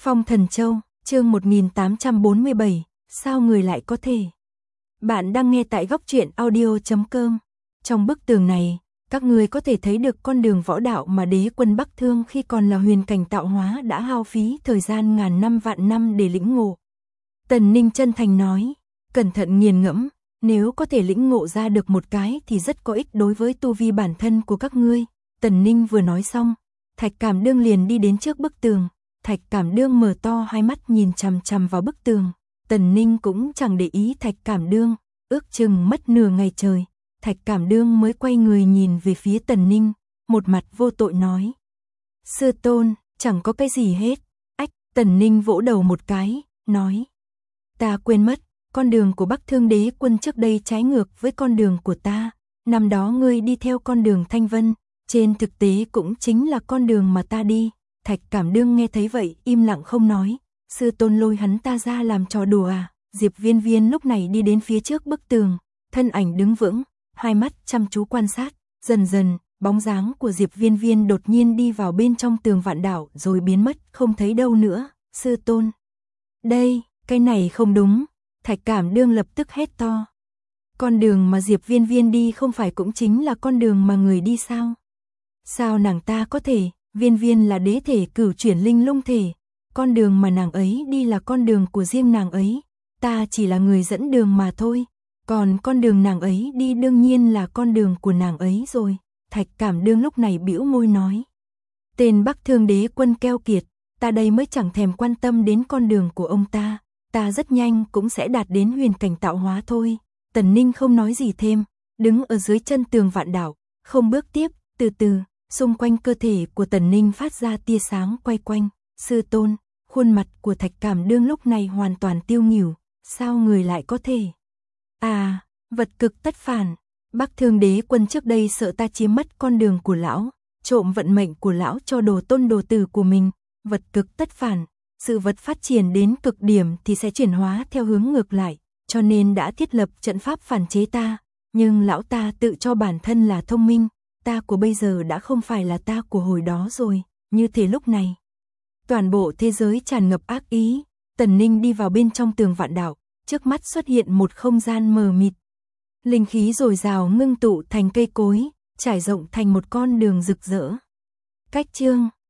Phong Thần Châu, chương 1847, sao người lại có thể? Bạn đang nghe tại góc truyện audio.com. Trong bức tường này, các người có thể thấy được con đường võ đạo mà đế quân Bắc Thương khi còn là huyền cảnh tạo hóa đã hao phí thời gian ngàn năm vạn năm để lĩnh ngộ. Tần Ninh chân thành nói, cẩn thận nghiền ngẫm, nếu có thể lĩnh ngộ ra được một cái thì rất có ích đối với tu vi bản thân của các ngươi. Tần Ninh vừa nói xong, Thạch Cảm Đương liền đi đến trước bức tường. Thạch Cảm Đương mở to hai mắt nhìn chằm chằm vào bức tường. Tần Ninh cũng chẳng để ý Thạch Cảm Đương, ước chừng mất nửa ngày trời. Thạch Cảm Đương mới quay người nhìn về phía Tần Ninh, một mặt vô tội nói. Sư tôn, chẳng có cái gì hết. Ách, Tần Ninh vỗ đầu một cái, nói. Ta quên mất, con đường của Bắc Thương đế quân trước đây trái ngược với con đường của ta. Năm đó ngươi đi theo con đường Thanh Vân, trên thực tế cũng chính là con đường mà ta đi. Thạch Cảm Đương nghe thấy vậy im lặng không nói. Sư tôn lôi hắn ta ra làm trò đùa à? Diệp Viên Viên lúc này đi đến phía trước bức tường, thân ảnh đứng vững, hai mắt chăm chú quan sát. Dần dần, bóng dáng của Diệp Viên Viên đột nhiên đi vào bên trong tường vạn đảo rồi biến mất không thấy đâu nữa. Sư tôn, đây, cái này không đúng. Thạch Cảm Đương lập tức hét to. Con đường mà Diệp Viên Viên đi không phải cũng chính là con đường mà người đi sao? Sao nàng ta có thể? Viên Viên là đế thể cửu chuyển linh lung thể, con đường mà nàng ấy đi là con đường của riêng nàng ấy, ta chỉ là người dẫn đường mà thôi, còn con đường nàng ấy đi đương nhiên là con đường của nàng ấy rồi. Thạch Cảm Đương lúc này bĩu môi nói. Tên Bắc Thương đế quân keo kiệt, ta đây mới chẳng thèm quan tâm đến con đường của ông ta rất nhanh cũng sẽ đạt đến huyền cảnh tạo hóa thôi. Tần Ninh không nói gì thêm, đứng ở dưới chân tường vạn đảo, không bước tiếp, từ từ. Xung quanh cơ thể của Tần Ninh phát ra tia sáng quay quanh. Sư tôn, khuôn mặt của Thạch Cảm Đương lúc này hoàn toàn tiêu nghỉu. Sao người lại có thể? À, vật cực tất phản. Bắc Thương đế quân trước đây sợ ta chiếm mất con đường của lão, trộm vận mệnh của lão cho đồ tôn đồ tử của mình. Vật cực tất phản, sự vật phát triển đến cực điểm thì sẽ chuyển hóa theo hướng ngược lại, cho nên đã thiết lập trận pháp phản chế ta. Nhưng lão ta tự cho bản thân là thông minh. Ta của bây giờ đã không phải là ta của hồi đó rồi, như thế lúc này. Toàn bộ thế giới tràn ngập ác ý, Tần Ninh đi vào bên trong tường vạn đảo, trước mắt xuất hiện một không gian mờ mịt. Linh khí dồi dào ngưng tụ thành cây cối, trải rộng thành một con đường rực rỡ. Cách chương